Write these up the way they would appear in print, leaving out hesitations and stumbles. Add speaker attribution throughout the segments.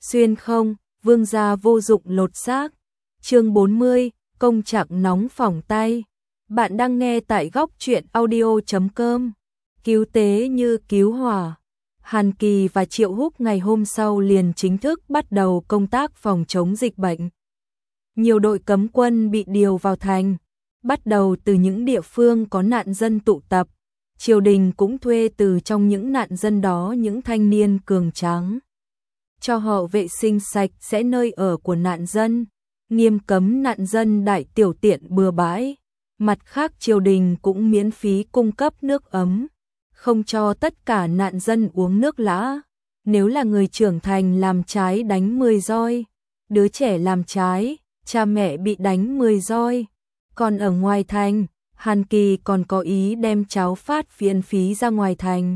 Speaker 1: Xuyên không, vương gia vô dụng lột xác. Chương 40, công trạng nóng phỏng tay. Bạn đang nghe tại góc truyện audio.com. Cứu tế như cứu hỏa. Hàn Kỳ và Triệu Húc ngày hôm sau liền chính thức bắt đầu công tác phòng chống dịch bệnh. Nhiều đội cấm quân bị điều vào thành, bắt đầu từ những địa phương có nạn dân tụ tập. Triều đình cũng thuê từ trong những nạn dân đó những thanh niên cường tráng, cho họ vệ sinh sạch sẽ nơi ở của nạn dân, nghiêm cấm nạn dân đại tiểu tiện bừa bãi. Mặt khác triều đình cũng miễn phí cung cấp nước ấm, không cho tất cả nạn dân uống nước lã. Nếu là người trưởng thành làm trái đánh 10 roi, đứa trẻ làm trái, cha mẹ bị đánh 10 roi. Còn ở ngoài thành, Hàn Kỳ còn có ý đem cháo phát miễn phí ra ngoài thành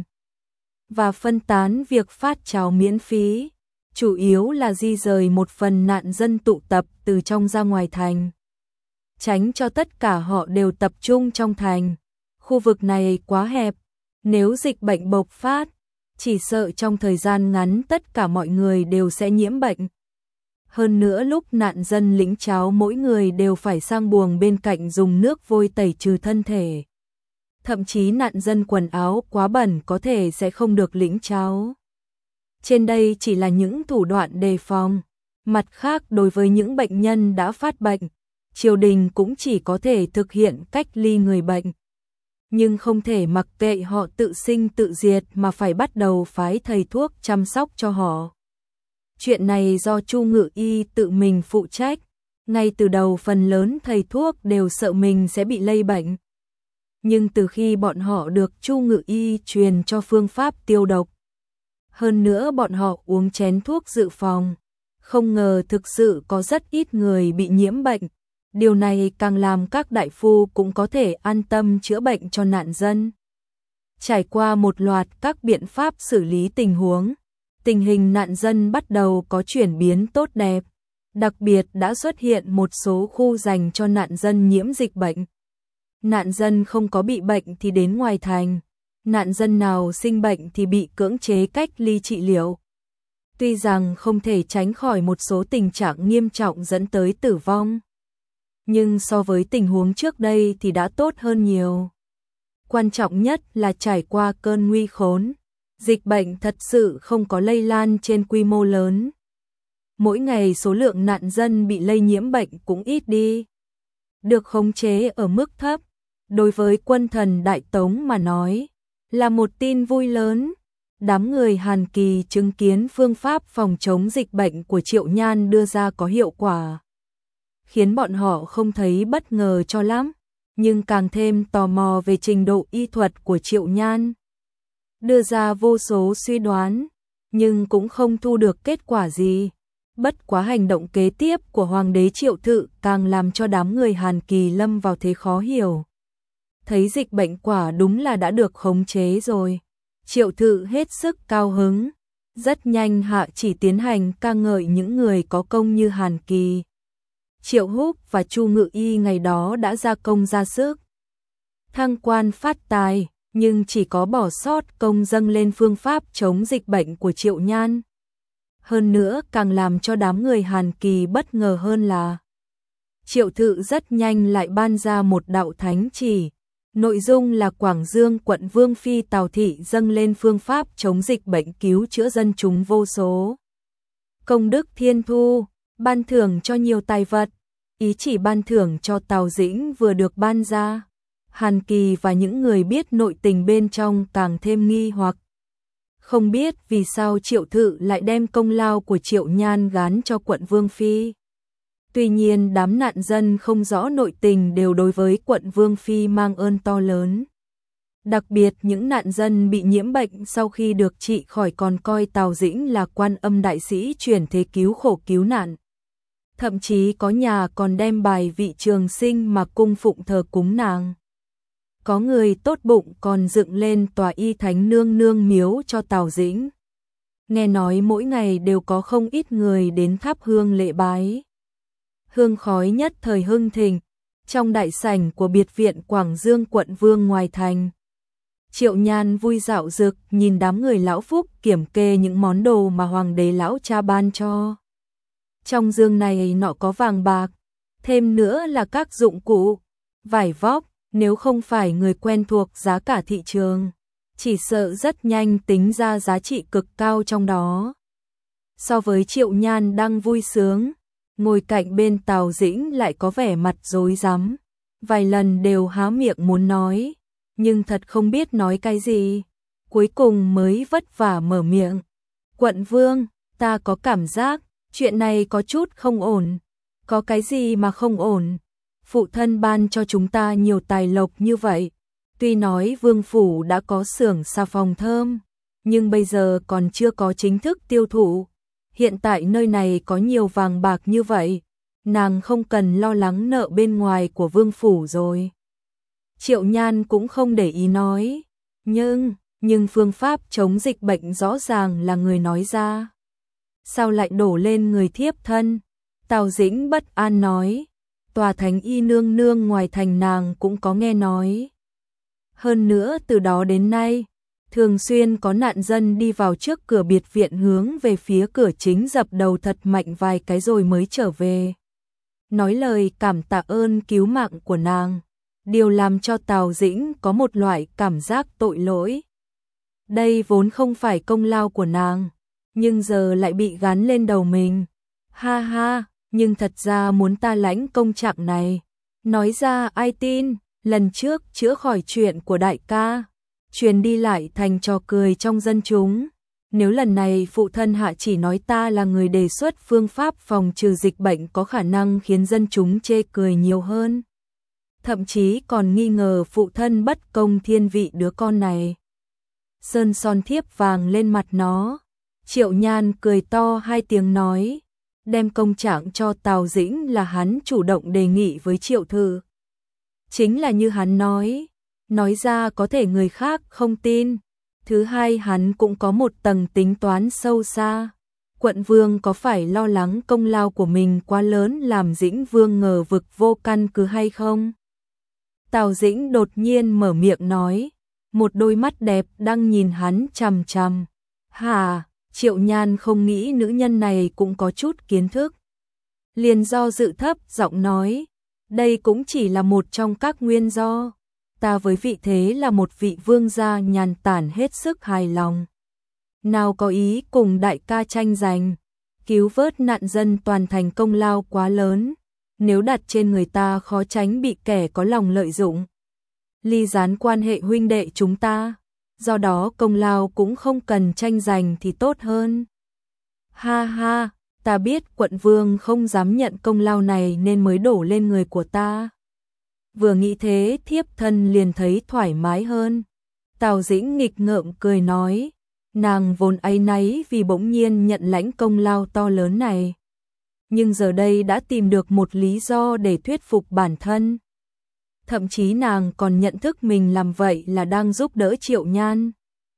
Speaker 1: và phân tán việc phát cháo miễn phí, chủ yếu là di rời một phần nạn dân tụ tập từ trong ra ngoài thành, tránh cho tất cả họ đều tập trung trong thành. Khu vực này quá hẹp, nếu dịch bệnh bộc phát, chỉ sợ trong thời gian ngắn tất cả mọi người đều sẽ nhiễm bệnh. Hơn nữa lúc nạn dân lĩnh cháo mỗi người đều phải sang buồng bên cạnh dùng nước vôi tẩy trừ thân thể. Thậm chí nạn dân quần áo quá bẩn có thể sẽ không được lĩnh cháo. Trên đây chỉ là những thủ đoạn đề phòng. Mặt khác đối với những bệnh nhân đã phát bệnh, triều đình cũng chỉ có thể thực hiện cách ly người bệnh. Nhưng không thể mặc kệ họ tự sinh tự diệt mà phải bắt đầu phái thầy thuốc chăm sóc cho họ. Chuyện này do Chu Ngự Y tự mình phụ trách, ngay từ đầu phần lớn thầy thuốc đều sợ mình sẽ bị lây bệnh. Nhưng từ khi bọn họ được Chu Ngự Y truyền cho phương pháp tiêu độc, hơn nữa bọn họ uống chén thuốc dự phòng, không ngờ thực sự có rất ít người bị nhiễm bệnh. Điều này càng làm các đại phu cũng có thể an tâm chữa bệnh cho nạn dân. Trải qua một loạt các biện pháp xử lý tình huống, tình hình nạn dân bắt đầu có chuyển biến tốt đẹp. Đặc biệt đã xuất hiện một số khu dành cho nạn dân nhiễm dịch bệnh. Nạn dân không có bị bệnh thì đến ngoài thành, nạn dân nào sinh bệnh thì bị cưỡng chế cách ly trị liệu. Tuy rằng không thể tránh khỏi một số tình trạng nghiêm trọng dẫn tới tử vong, nhưng so với tình huống trước đây thì đã tốt hơn nhiều. Quan trọng nhất là trải qua cơn nguy khốn, dịch bệnh thật sự không có lây lan trên quy mô lớn. Mỗi ngày số lượng nạn dân bị lây nhiễm bệnh cũng ít đi, được khống chế ở mức thấp. Đối với quân thần Đại Tống mà nói, là một tin vui lớn. Đám người Hàn Kỳ chứng kiến phương pháp phòng chống dịch bệnh của Triệu Nhan đưa ra có hiệu quả, khiến bọn họ không thấy bất ngờ cho lắm, nhưng càng thêm tò mò về trình độ y thuật của Triệu Nhan. Đưa ra vô số suy đoán, nhưng cũng không thu được kết quả gì. Bất quá hành động kế tiếp của Hoàng đế Triệu Thự càng làm cho đám người Hàn Kỳ lâm vào thế khó hiểu. Thấy dịch bệnh quả đúng là đã được khống chế rồi, Triệu Thự hết sức cao hứng, rất nhanh hạ chỉ tiến hành ca ngợi những người có công như Hàn Kỳ. Triệu Húc và Chu Ngự Y ngày đó đã ra công ra sức, thăng quan phát tài, nhưng chỉ có bỏ sót công dâng lên phương pháp chống dịch bệnh của Triệu Nhan. Hơn nữa càng làm cho đám người Hàn Kỳ bất ngờ hơn là Triệu Thự rất nhanh lại ban ra một đạo thánh chỉ, nội dung là Quảng Dương quận Vương Phi Tào Thị dâng lên phương pháp chống dịch bệnh cứu chữa dân chúng vô số. Công đức thiên thu, ban thưởng cho nhiều tài vật. Ý chỉ ban thưởng cho Tào Dĩnh vừa được ban ra, Hàn Kỳ và những người biết nội tình bên trong càng thêm nghi hoặc. Không biết vì sao Triệu Thự lại đem công lao của Triệu Nhan gán cho quận Vương Phi. Tuy nhiên đám nạn dân không rõ nội tình đều đối với quận Vương Phi mang ơn to lớn. Đặc biệt những nạn dân bị nhiễm bệnh sau khi được trị khỏi còn coi Tào Dĩnh là Quan Âm đại sĩ chuyển thế cứu khổ cứu nạn. Thậm chí có nhà còn đem bài vị trường sinh mà cung phụng thờ cúng nàng. Có người tốt bụng còn dựng lên tòa y thánh nương nương miếu cho Tào Dĩnh. Nghe nói mỗi ngày đều có không ít người đến thắp hương lễ bái. Hương khói nhất thời hưng thịnh, trong đại sảnh của biệt viện Quảng Dương quận Vương ngoài thành. Triệu Nhan vui dạo dực nhìn đám người lão Phúc kiểm kê những món đồ mà hoàng đế lão cha ban cho. Trong dương này nọ có vàng bạc, thêm nữa là các dụng cụ, vải vóc, nếu không phải người quen thuộc giá cả thị trường, chỉ sợ rất nhanh tính ra giá trị cực cao trong đó. So với Triệu Nhan đang vui sướng, ngồi cạnh bên Tào Dĩnh lại có vẻ mặt rối rắm, vài lần đều há miệng muốn nói, nhưng thật không biết nói cái gì, cuối cùng mới vất vả mở miệng. Quận Vương, ta có cảm giác, chuyện này có chút không ổn. Có cái gì mà không ổn? Phụ thân ban cho chúng ta nhiều tài lộc như vậy, tuy nói Vương Phủ đã có xưởng xà phòng thơm, nhưng bây giờ còn chưa có chính thức tiêu thụ. Hiện tại nơi này có nhiều vàng bạc như vậy, nàng không cần lo lắng nợ bên ngoài của Vương Phủ rồi. Triệu Nhan cũng không để ý nói, nhưng phương pháp chống dịch bệnh rõ ràng là người nói ra. Sao lại đổ lên người thiếp thân? Tào Dĩnh bất an nói, tòa thánh y nương nương ngoài thành nàng cũng có nghe nói. Hơn nữa từ đó đến nay, thường xuyên có nạn dân đi vào trước cửa biệt viện hướng về phía cửa chính dập đầu thật mạnh vài cái rồi mới trở về. Nói lời cảm tạ ơn cứu mạng của nàng, điều làm cho Tào Dĩnh có một loại cảm giác tội lỗi. Đây vốn không phải công lao của nàng, nhưng giờ lại bị gán lên đầu mình. Ha ha, nhưng thật ra muốn ta lãnh công trạng này. Nói ra ai tin, lần trước chữa khỏi chuyện của đại ca, truyền đi lại thành trò cười trong dân chúng. Nếu lần này phụ thân hạ chỉ nói ta là người đề xuất phương pháp phòng trừ dịch bệnh có khả năng khiến dân chúng chê cười nhiều hơn. Thậm chí còn nghi ngờ phụ thân bất công thiên vị đứa con này. Sơn son thiếp vàng lên mặt nó. Triệu Nhan cười to hai tiếng nói, đem công trạng cho Tào Dĩnh là hắn chủ động đề nghị với Triệu Thư. Chính là như hắn nói ra có thể người khác không tin. Thứ hai hắn cũng có một tầng tính toán sâu xa. Quận Vương có phải lo lắng công lao của mình quá lớn làm Dĩnh Vương ngờ vực vô căn cứ hay không? Tào Dĩnh đột nhiên mở miệng nói, một đôi mắt đẹp đang nhìn hắn chằm chằm. Hà, Triệu Nhan không nghĩ nữ nhân này cũng có chút kiến thức. Liền do dự thấp giọng nói, đây cũng chỉ là một trong các nguyên do. Ta với vị thế là một vị vương gia nhàn tản hết sức hài lòng. Nào có ý cùng đại ca tranh giành, cứu vớt nạn dân toàn thành công lao quá lớn. Nếu đặt trên người ta khó tránh bị kẻ có lòng lợi dụng. Ly gián quan hệ huynh đệ chúng ta, do đó công lao cũng không cần tranh giành thì tốt hơn. Ha ha, ta biết quận vương không dám nhận công lao này nên mới đổ lên người của ta. Vừa nghĩ thế thiếp thân liền thấy thoải mái hơn. Tào Dĩnh nghịch ngợm cười nói, nàng vốn áy náy vì bỗng nhiên nhận lãnh công lao to lớn này. Nhưng giờ đây đã tìm được một lý do để thuyết phục bản thân. Thậm chí nàng còn nhận thức mình làm vậy là đang giúp đỡ Triệu Nhan.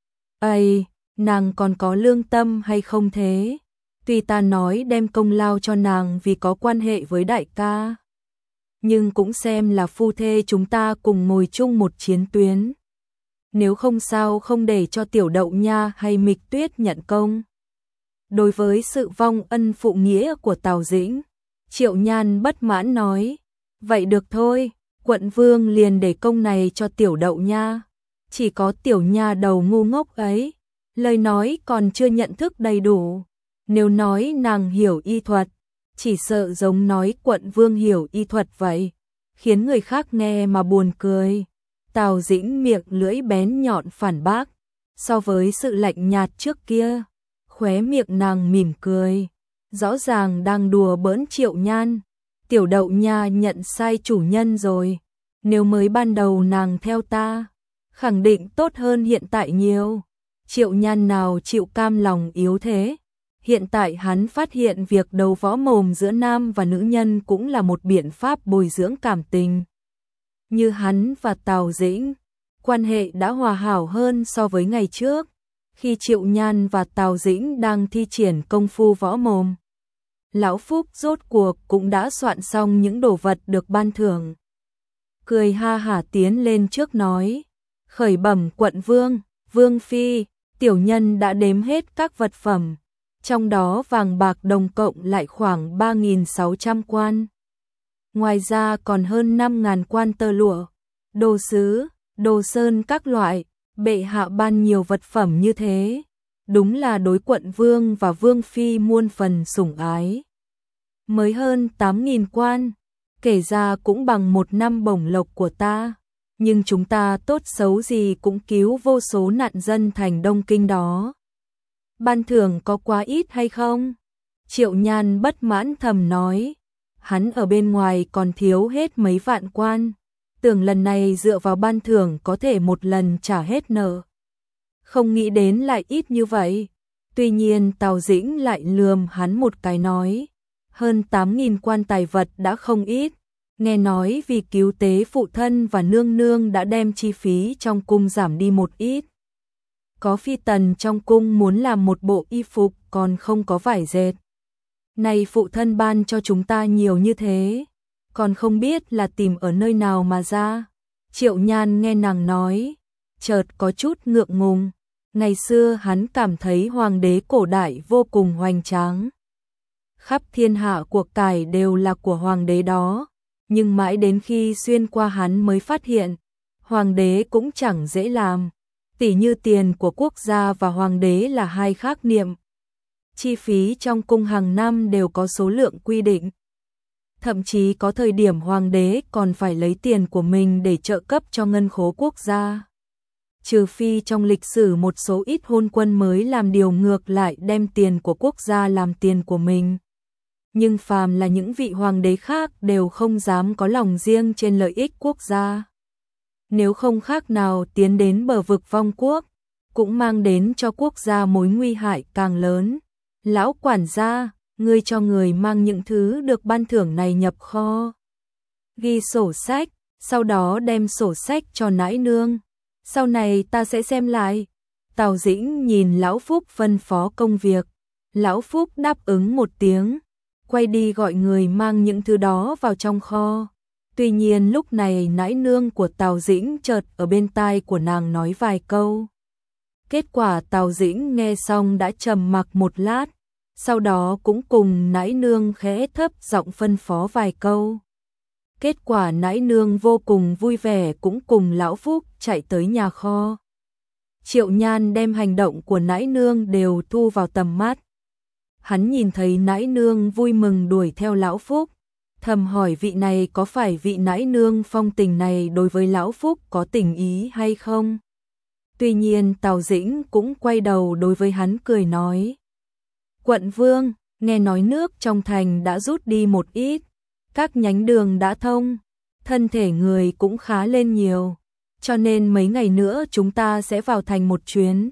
Speaker 1: Ây, nàng còn có lương tâm hay không thế? Tuy ta nói đem công lao cho nàng vì có quan hệ với đại ca, nhưng cũng xem là phu thê chúng ta cùng ngồi chung một chiến tuyến. Nếu không sao không để cho Tiểu Đậu Nha hay Mịch Tuyết nhận công. Đối với sự vong ân phụ nghĩa của Tào Dĩnh, Triệu Nhan bất mãn nói, vậy được thôi, quận vương liền để công này cho Tiểu Đậu Nha. Chỉ có Tiểu Nha đầu ngu ngốc ấy, lời nói còn chưa nhận thức đầy đủ. Nếu nói nàng hiểu y thuật, chỉ sợ giống nói quận vương hiểu y thuật vậy, khiến người khác nghe mà buồn cười. Tào Dĩnh miệng lưỡi bén nhọn phản bác, so với sự lạnh nhạt trước kia, khóe miệng nàng mỉm cười, rõ ràng đang đùa bỡn Triệu Nhan. Tiểu Đậu Nha nhận sai chủ nhân rồi, nếu mới ban đầu nàng theo ta, khẳng định tốt hơn hiện tại nhiều. Triệu Nhan nào chịu cam lòng yếu thế. Hiện tại hắn phát hiện việc đấu võ mồm giữa nam và nữ nhân cũng là một biện pháp bồi dưỡng cảm tình. Như hắn và Tào Dĩnh, quan hệ đã hòa hảo hơn so với ngày trước, khi Triệu Nhan và Tào Dĩnh đang thi triển công phu võ mồm. Lão Phúc rốt cuộc cũng đã soạn xong những đồ vật được ban thưởng. Cười ha hả tiến lên trước nói, Khởi bẩm quận vương, vương phi, tiểu nhân đã đếm hết các vật phẩm, trong đó vàng bạc đồng cộng lại khoảng 3.600 quan. Ngoài ra còn hơn 5.000 quan tơ lụa, đồ sứ, đồ sơn các loại, bệ hạ ban nhiều vật phẩm như thế, đúng là đối quận vương và vương phi muôn phần sủng ái. Mới hơn 8.000 quan, kể ra cũng bằng 1 năm bổng lộc của ta, nhưng chúng ta tốt xấu gì cũng cứu vô số nạn dân thành Đông Kinh đó. Ban thưởng có quá ít hay không? Triệu Nhan bất mãn thầm nói, hắn ở bên ngoài còn thiếu hết mấy vạn quan, tưởng lần này dựa vào ban thưởng có thể một lần trả hết nợ. Không nghĩ đến lại ít như vậy. Tuy nhiên Tào Dĩnh lại lườm hắn một cái nói, hơn 8.000 quan tài vật đã không ít, nghe nói vì cứu tế phụ thân và nương nương đã đem chi phí trong cung giảm đi một ít. Có phi tần trong cung muốn làm một bộ y phục còn không có vải dệt. Này phụ thân ban cho chúng ta nhiều như thế, còn không biết là tìm ở nơi nào mà ra. Triệu Nhan nghe nàng nói, chợt có chút ngượng ngùng. Ngày xưa hắn cảm thấy hoàng đế cổ đại vô cùng hoành tráng. Khắp thiên hạ của cải đều là của hoàng đế đó, nhưng mãi đến khi xuyên qua hắn mới phát hiện, hoàng đế cũng chẳng dễ làm. Tỉ như tiền của quốc gia và hoàng đế là hai khác niệm. Chi phí trong cung hàng năm đều có số lượng quy định. Thậm chí có thời điểm hoàng đế còn phải lấy tiền của mình để trợ cấp cho ngân khố quốc gia. Trừ phi trong lịch sử một số ít hôn quân mới làm điều ngược lại đem tiền của quốc gia làm tiền của mình. Nhưng phàm là những vị hoàng đế khác đều không dám có lòng riêng trên lợi ích quốc gia. Nếu không khác nào tiến đến bờ vực vong quốc, cũng mang đến cho quốc gia mối nguy hại càng lớn. Lão quản gia, ngươi cho người mang những thứ được ban thưởng này nhập kho. Ghi sổ sách, sau đó đem sổ sách cho nãi nương. Sau này ta sẽ xem lại. Tào Dĩnh nhìn Lão Phúc phân phó công việc. Lão Phúc đáp ứng một tiếng, quay đi gọi người mang những thứ đó vào trong kho. Tuy nhiên lúc này nãi nương của Tào Dĩnh chợt ở bên tai của nàng nói vài câu. Kết quả Tào Dĩnh nghe xong đã trầm mặc một lát, sau đó cũng cùng nãi nương khẽ thấp giọng phân phó vài câu. Kết quả nãi nương vô cùng vui vẻ cũng cùng Lão Phúc chạy tới nhà kho. Triệu Nhan đem hành động của nãi nương đều thu vào tầm mắt. Hắn nhìn thấy nãi nương vui mừng đuổi theo Lão Phúc, thầm hỏi vị này có phải vị nãi nương phong tình này đối với Lão Phúc có tình ý hay không? Tuy nhiên Tào Dĩnh cũng quay đầu đối với hắn cười nói. Quận vương, nghe nói nước trong thành đã rút đi một ít, các nhánh đường đã thông, thân thể người cũng khá lên nhiều, cho nên mấy ngày nữa chúng ta sẽ vào thành một chuyến.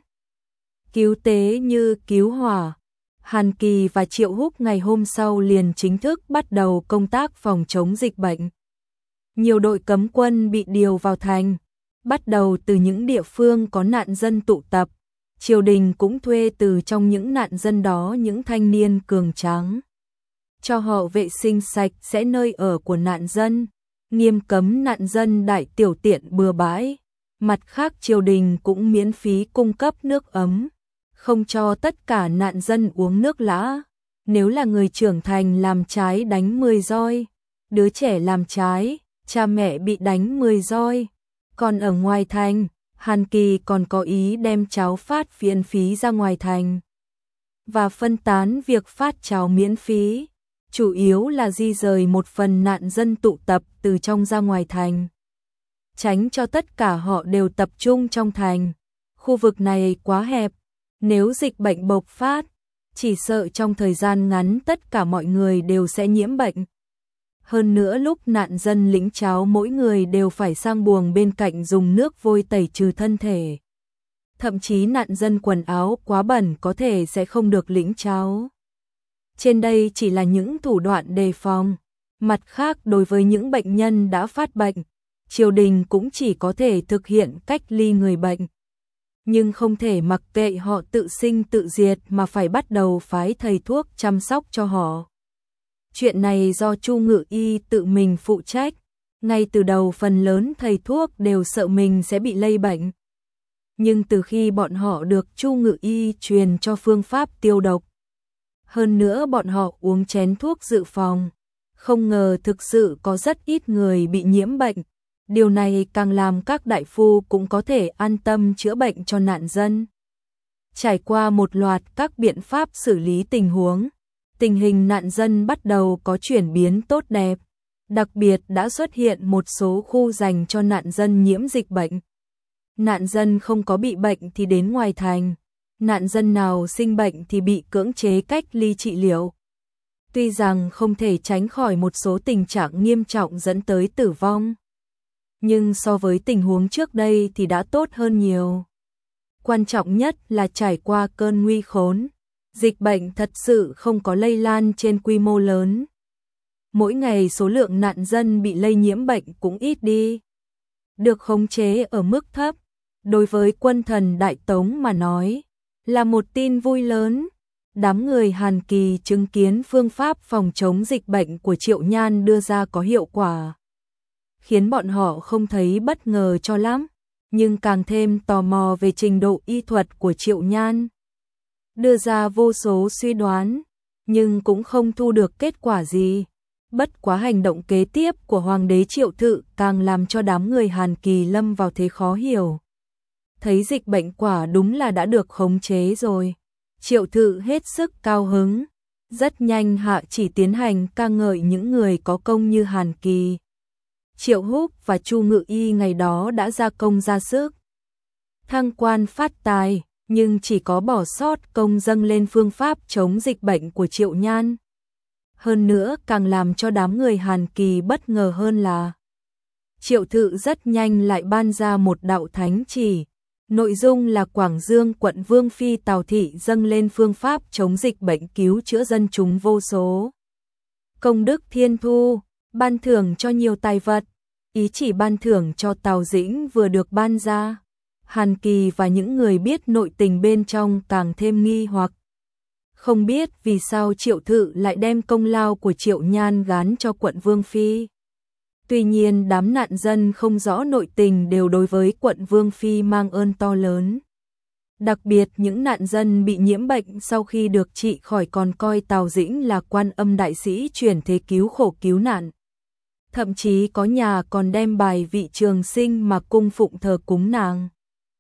Speaker 1: Cứu tế như cứu hỏa. Hàn Kỳ và Triệu Húc ngày hôm sau liền chính thức bắt đầu công tác phòng chống dịch bệnh. Nhiều đội cấm quân bị điều vào thành, bắt đầu từ những địa phương có nạn dân tụ tập. Triều đình cũng thuê từ trong những nạn dân đó những thanh niên cường tráng, cho họ vệ sinh sạch sẽ nơi ở của nạn dân, nghiêm cấm nạn dân đại tiểu tiện bừa bãi. Mặt khác triều đình cũng miễn phí cung cấp nước ấm, không cho tất cả nạn dân uống nước lã. Nếu là người trưởng thành làm trái đánh 10 roi, đứa trẻ làm trái, cha mẹ bị đánh 10 roi. Còn ở ngoài thành, Hàn Kỳ còn có ý đem cháo phát miễn phí ra ngoài thành và phân tán việc phát cháo miễn phí, chủ yếu là di rời một phần nạn dân tụ tập từ trong ra ngoài thành, tránh cho tất cả họ đều tập trung trong thành. Khu vực này quá hẹp, nếu dịch bệnh bộc phát, chỉ sợ trong thời gian ngắn tất cả mọi người đều sẽ nhiễm bệnh. Hơn nữa lúc nạn dân lĩnh cháo mỗi người đều phải sang buồng bên cạnh dùng nước vôi tẩy trừ thân thể. Thậm chí nạn dân quần áo quá bẩn có thể sẽ không được lĩnh cháo. Trên đây chỉ là những thủ đoạn đề phòng. Mặt khác đối với những bệnh nhân đã phát bệnh, triều đình cũng chỉ có thể thực hiện cách ly người bệnh. Nhưng không thể mặc kệ họ tự sinh tự diệt mà phải bắt đầu phái thầy thuốc chăm sóc cho họ. Chuyện này do Chu Ngự Y tự mình phụ trách, Ngay từ đầu phần lớn thầy thuốc đều sợ mình sẽ bị lây bệnh. Nhưng từ khi bọn họ được Chu Ngự Y truyền cho phương pháp tiêu độc, hơn nữa bọn họ uống chén thuốc dự phòng, không ngờ thực sự có rất ít người bị nhiễm bệnh. Điều này càng làm các đại phu cũng có thể an tâm chữa bệnh cho nạn dân. Trải qua một loạt các biện pháp xử lý tình huống, tình hình nạn dân bắt đầu có chuyển biến tốt đẹp. Đặc biệt đã xuất hiện một số khu dành cho nạn dân nhiễm dịch bệnh. Nạn dân không có bị bệnh thì đến ngoài thành, nạn dân nào sinh bệnh thì bị cưỡng chế cách ly trị liệu. Tuy rằng không thể tránh khỏi một số tình trạng nghiêm trọng dẫn tới tử vong, nhưng so với tình huống trước đây thì đã tốt hơn nhiều. Quan trọng nhất là trải qua cơn nguy khốn, dịch bệnh thật sự không có lây lan trên quy mô lớn. Mỗi ngày số lượng nạn dân bị lây nhiễm bệnh cũng ít đi, được khống chế ở mức thấp. Đối với quân thần Đại Tống mà nói, là một tin vui lớn. Đám người Hàn Kỳ chứng kiến phương pháp phòng chống dịch bệnh của Triệu Nhan đưa ra có hiệu quả, khiến bọn họ không thấy bất ngờ cho lắm, nhưng càng thêm tò mò về trình độ y thuật của Triệu Nhan. Đưa ra vô số suy đoán, nhưng cũng không thu được kết quả gì. Bất quá hành động kế tiếp của Hoàng đế Triệu Thự càng làm cho đám người Hàn Kỳ lâm vào thế khó hiểu. Thấy dịch bệnh quả đúng là đã được khống chế rồi, Triệu Thự hết sức cao hứng, rất nhanh hạ chỉ tiến hành ca ngợi những người có công như Hàn Kỳ. Triệu Húc và Chu Ngự Y ngày đó đã ra công ra sức, thăng quan phát tài, nhưng chỉ có bỏ sót công dâng lên phương pháp chống dịch bệnh của Triệu Nhan. Hơn nữa càng làm cho đám người Hàn Kỳ bất ngờ hơn là Triệu Thự rất nhanh lại ban ra một đạo thánh chỉ. Nội dung là Quảng Dương quận Vương Phi Tào Thị dâng lên phương pháp chống dịch bệnh cứu chữa dân chúng vô số. Công đức thiên thu, ban thưởng cho nhiều tài vật. Ý chỉ ban thưởng cho Tào Dĩnh vừa được ban ra. Hàn Kỳ và những người biết nội tình bên trong càng thêm nghi hoặc. Không biết vì sao Triệu Thự lại đem công lao của Triệu Nhan gán cho quận Vương Phi. Tuy nhiên đám nạn dân không rõ nội tình đều đối với quận Vương Phi mang ơn to lớn. Đặc biệt những nạn dân bị nhiễm bệnh sau khi được trị khỏi còn coi Tào Dĩnh là Quan Âm đại sĩ chuyển thế cứu khổ cứu nạn. Thậm chí có nhà còn đem bài vị trường sinh mà cung phụng thờ cúng nàng.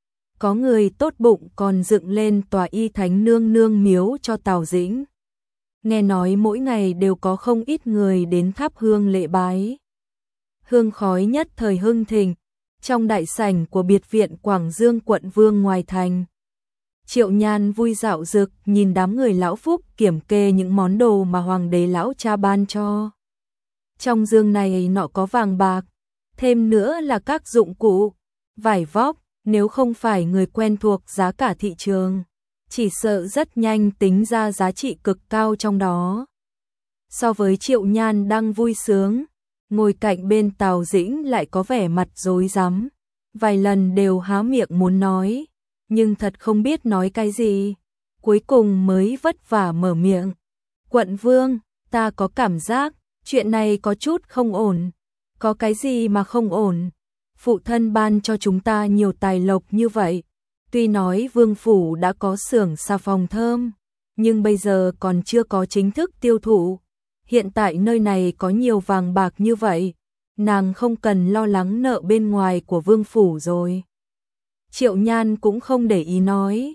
Speaker 1: Có người tốt bụng còn dựng lên tòa y thánh nương nương miếu cho Tào Dĩnh. Nghe nói mỗi ngày đều có không ít người đến thắp hương lễ bái. Hương khói nhất thời hưng thịnh, trong đại sảnh của biệt viện Quảng Dương quận Vương ngoài thành. Triệu Nhan vui dạo dực nhìn đám người lão phúc kiểm kê những món đồ mà hoàng đế lão cha ban cho. Trong dương này nọ có vàng bạc, thêm nữa là các dụng cụ, vải vóc, nếu không phải người quen thuộc giá cả thị trường, chỉ sợ rất nhanh tính ra giá trị cực cao trong đó. So với Triệu Nhan đang vui sướng, ngồi cạnh bên Tào Dĩnh lại có vẻ mặt rối rắm, vài lần đều há miệng muốn nói, nhưng thật không biết nói cái gì, cuối cùng mới vất vả mở miệng. Quận Vương, ta có cảm giác, chuyện này có chút không ổn. Có cái gì mà không ổn? Phụ thân ban cho chúng ta nhiều tài lộc như vậy. Tuy nói Vương Phủ đã có xưởng xà phòng thơm, nhưng bây giờ còn chưa có chính thức tiêu thụ. Hiện tại nơi này có nhiều vàng bạc như vậy, nàng không cần lo lắng nợ bên ngoài của Vương Phủ rồi. Triệu Nhan cũng không để ý nói,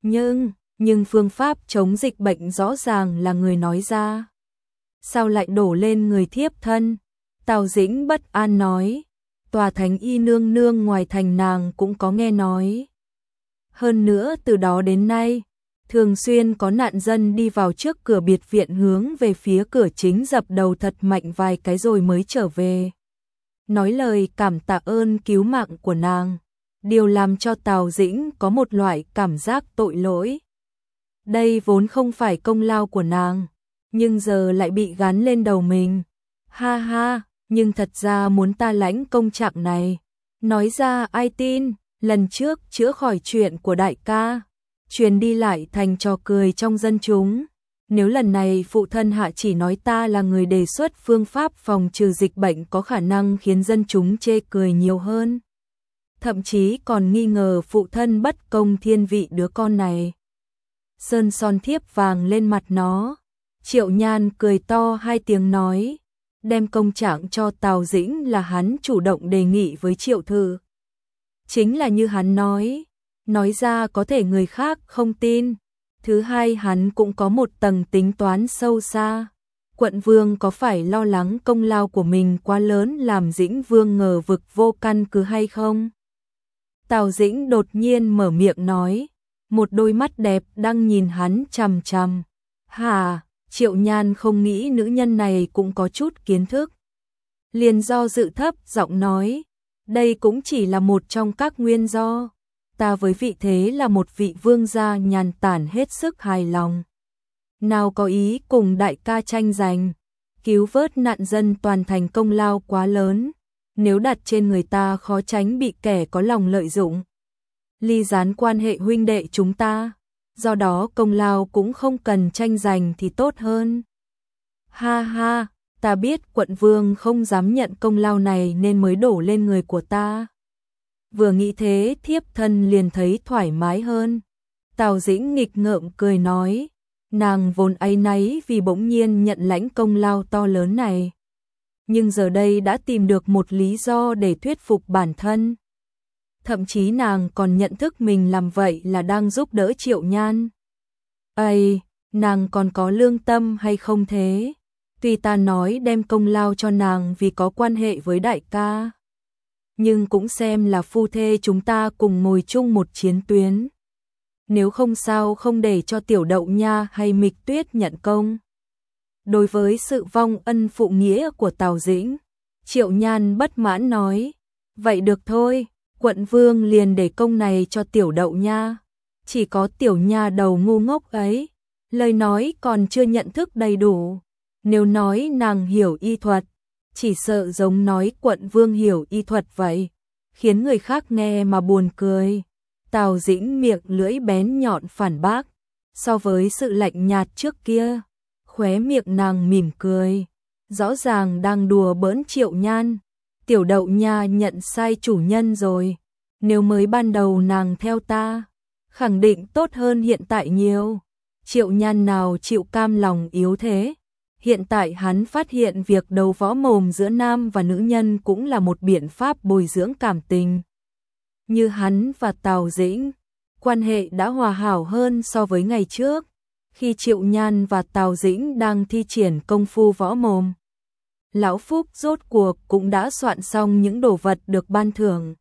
Speaker 1: nhưng phương pháp chống dịch bệnh rõ ràng là người nói ra. Sao lại đổ lên người thiếp thân? Tào Dĩnh bất an nói, tòa thánh y nương nương ngoài thành nàng cũng có nghe nói. Hơn nữa từ đó đến nay, thường xuyên có nạn dân đi vào trước cửa biệt viện hướng về phía cửa chính dập đầu thật mạnh vài cái rồi mới trở về. Nói lời cảm tạ ơn cứu mạng của nàng, điều làm cho Tào Dĩnh có một loại cảm giác tội lỗi. Đây vốn không phải công lao của nàng, nhưng giờ lại bị gán lên đầu mình. Ha ha, nhưng thật ra muốn ta lãnh công trạng này. Nói ra ai tin, lần trước chữa khỏi chuyện của đại ca, truyền đi lại thành trò cười trong dân chúng. Nếu lần này phụ thân hạ chỉ nói ta là người đề xuất phương pháp phòng trừ dịch bệnh có khả năng khiến dân chúng chê cười nhiều hơn. Thậm chí còn nghi ngờ phụ thân bất công thiên vị đứa con này. Sơn son thiếp vàng lên mặt nó. Triệu Nhan cười to hai tiếng nói, đem công trạng cho Tào Dĩnh là hắn chủ động đề nghị với Triệu Thư. Chính là như hắn nói ra có thể người khác không tin. Thứ hai, hắn cũng có một tầng tính toán sâu xa. Quận vương có phải lo lắng công lao của mình quá lớn làm Dĩnh vương ngờ vực vô căn cứ hay không? Tào Dĩnh đột nhiên mở miệng nói, một đôi mắt đẹp đang nhìn hắn chằm chằm. Hả? Triệu Nhan không nghĩ nữ nhân này cũng có chút kiến thức. Liền do dự thấp giọng nói, đây cũng chỉ là một trong các nguyên do. Ta với vị thế là một vị vương gia nhàn tản hết sức hài lòng. Nào có ý cùng đại ca tranh giành, cứu vớt nạn dân toàn thành công lao quá lớn. Nếu đặt trên người ta khó tránh bị kẻ có lòng lợi dụng. Ly gián quan hệ huynh đệ chúng ta, do đó công lao cũng không cần tranh giành thì tốt hơn. Ha ha, ta biết quận vương không dám nhận công lao này nên mới đổ lên người của ta. Vừa nghĩ thế thiếp thân liền thấy thoải mái hơn. Tào Dĩnh nghịch ngợm cười nói, nàng vốn áy náy vì bỗng nhiên nhận lãnh công lao to lớn này. Nhưng giờ đây đã tìm được một lý do để thuyết phục bản thân. Thậm chí nàng còn nhận thức mình làm vậy là đang giúp đỡ Triệu Nhan. Ây, nàng còn có lương tâm hay không thế? Tuy ta nói đem công lao cho nàng vì có quan hệ với đại ca, nhưng cũng xem là phu thê chúng ta cùng ngồi chung một chiến tuyến. Nếu không sao không để cho Tiểu Đậu Nha hay Mịch Tuyết nhận công. Đối với sự vong ân phụ nghĩa của Tào Dĩnh, Triệu Nhan bất mãn nói, vậy được thôi, quận vương liền để công này cho Tiểu Đậu Nha. Chỉ có Tiểu Nha đầu ngu ngốc ấy, lời nói còn chưa nhận thức đầy đủ. Nếu nói nàng hiểu y thuật, chỉ sợ giống nói quận vương hiểu y thuật vậy, khiến người khác nghe mà buồn cười. Tào Dĩnh miệng lưỡi bén nhọn phản bác, so với sự lạnh nhạt trước kia, khóe miệng nàng mỉm cười, rõ ràng đang đùa bỡn Triệu Nhan. Tiểu Đậu Nha nhận sai chủ nhân rồi, nếu mới ban đầu nàng theo ta, khẳng định tốt hơn hiện tại nhiều. Triệu Nhan nào chịu cam lòng yếu thế. Hiện tại hắn phát hiện việc đấu võ mồm giữa nam và nữ nhân cũng là một biện pháp bồi dưỡng cảm tình. Như hắn và Tào Dĩnh, quan hệ đã hòa hảo hơn so với ngày trước, khi Triệu Nhan và Tào Dĩnh đang thi triển công phu võ mồm. Lão Phúc rốt cuộc cũng đã soạn xong những đồ vật được ban thưởng.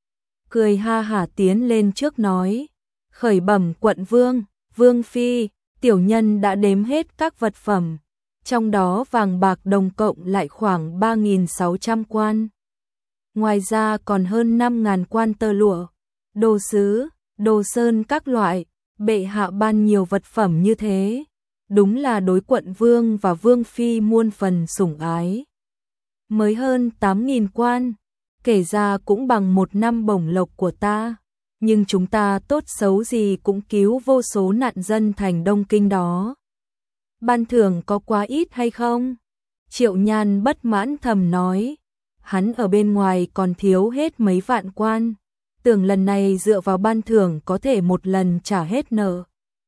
Speaker 1: Cười ha hả tiến lên trước nói, khởi bẩm quận vương, vương phi, tiểu nhân đã đếm hết các vật phẩm. Trong đó vàng bạc đồng cộng lại khoảng 3.600 quan. Ngoài ra còn hơn 5.000 quan tơ lụa, đồ sứ, đồ sơn các loại, bệ hạ ban nhiều vật phẩm như thế. Đúng là đối quận vương và vương phi muôn phần sủng ái. Mới hơn 8.000 quan, kể ra cũng bằng một năm bổng lộc của ta. Nhưng chúng ta tốt xấu gì cũng cứu vô số nạn dân thành Đông Kinh đó. Ban thưởng có quá ít hay không? Triệu Nhan bất mãn thầm nói, hắn ở bên ngoài còn thiếu hết mấy vạn quan, tưởng lần này dựa vào ban thưởng có thể một lần trả hết nợ.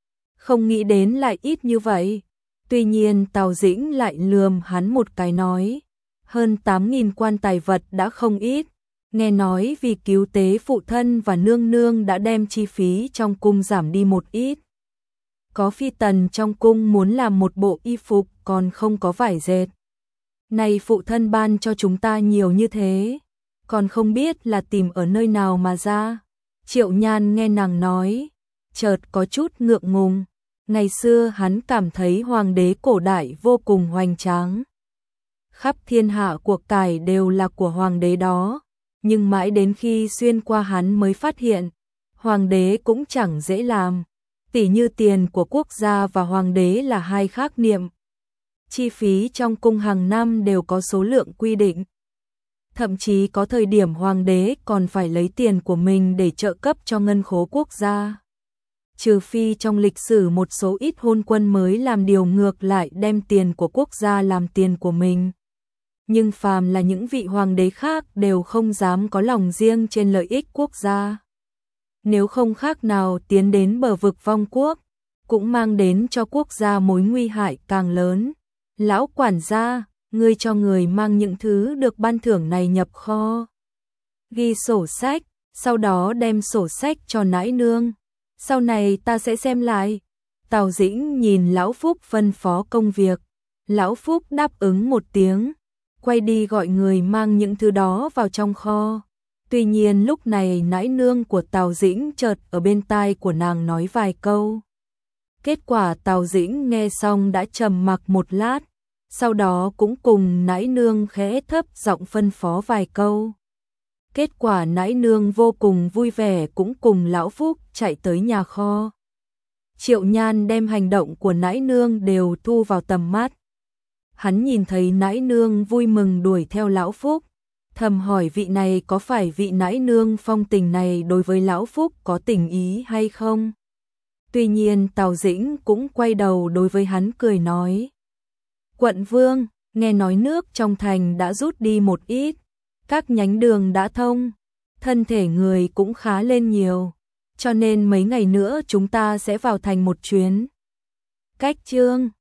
Speaker 1: Không nghĩ đến lại ít như vậy. Tuy nhiên Tào Dĩnh lại lườm hắn một cái nói, hơn 8.000 quan tài vật đã không ít, nghe nói vì cứu tế phụ thân và nương nương đã đem chi phí trong cung giảm đi một ít. Có phi tần trong cung muốn làm một bộ y phục còn không có vải dệt. Này phụ thân ban cho chúng ta nhiều như thế, còn không biết là tìm ở nơi nào mà ra. Triệu Nhan nghe nàng nói, chợt có chút ngượng ngùng. Ngày xưa hắn cảm thấy hoàng đế cổ đại vô cùng hoành tráng. Khắp thiên hạ cuộc cải đều là của hoàng đế đó, nhưng mãi đến khi xuyên qua hắn mới phát hiện, hoàng đế cũng chẳng dễ làm. Tỉ như tiền của quốc gia và hoàng đế là hai khác niệm. Chi phí trong cung hàng năm đều có số lượng quy định. Thậm chí có thời điểm hoàng đế còn phải lấy tiền của mình để trợ cấp cho ngân khố quốc gia. trừ phi trong lịch sử một số ít hôn quân mới làm điều ngược lại đem tiền của quốc gia làm tiền của mình. Nhưng phàm là những vị hoàng đế khác đều không dám có lòng riêng trên lợi ích quốc gia. Nếu không khác nào tiến đến bờ vực vong quốc, cũng mang đến cho quốc gia mối nguy hại càng lớn. Lão quản gia, ngươi cho người mang những thứ được ban thưởng này nhập kho. Ghi sổ sách, sau đó đem sổ sách cho nãi nương. Sau này ta sẽ xem lại. Tào Dĩnh nhìn Lão Phúc phân phó công việc. Lão Phúc đáp ứng một tiếng, quay đi gọi người mang những thứ đó vào trong kho. Tuy nhiên lúc này nãi nương của Tào Dĩnh chợt ở bên tai của nàng nói vài câu. Kết quả Tào Dĩnh nghe xong đã trầm mặc một lát, sau đó cũng cùng nãi nương khẽ thấp giọng phân phó vài câu. Kết quả nãi nương vô cùng vui vẻ cũng cùng Lão Phúc chạy tới nhà kho. Triệu Nhan đem hành động của nãi nương đều thu vào tầm mắt. Hắn nhìn thấy nãi nương vui mừng đuổi theo Lão Phúc, thầm hỏi vị này có phải vị nãi nương phong tình này đối với Lão Phúc có tình ý hay không? Tuy nhiên Tào Dĩnh cũng quay đầu đối với hắn cười nói. Quận vương, nghe nói nước trong thành đã rút đi một ít, các nhánh đường đã thông, thân thể người cũng khá lên nhiều, cho nên mấy ngày nữa chúng ta sẽ vào thành một chuyến. Cách chương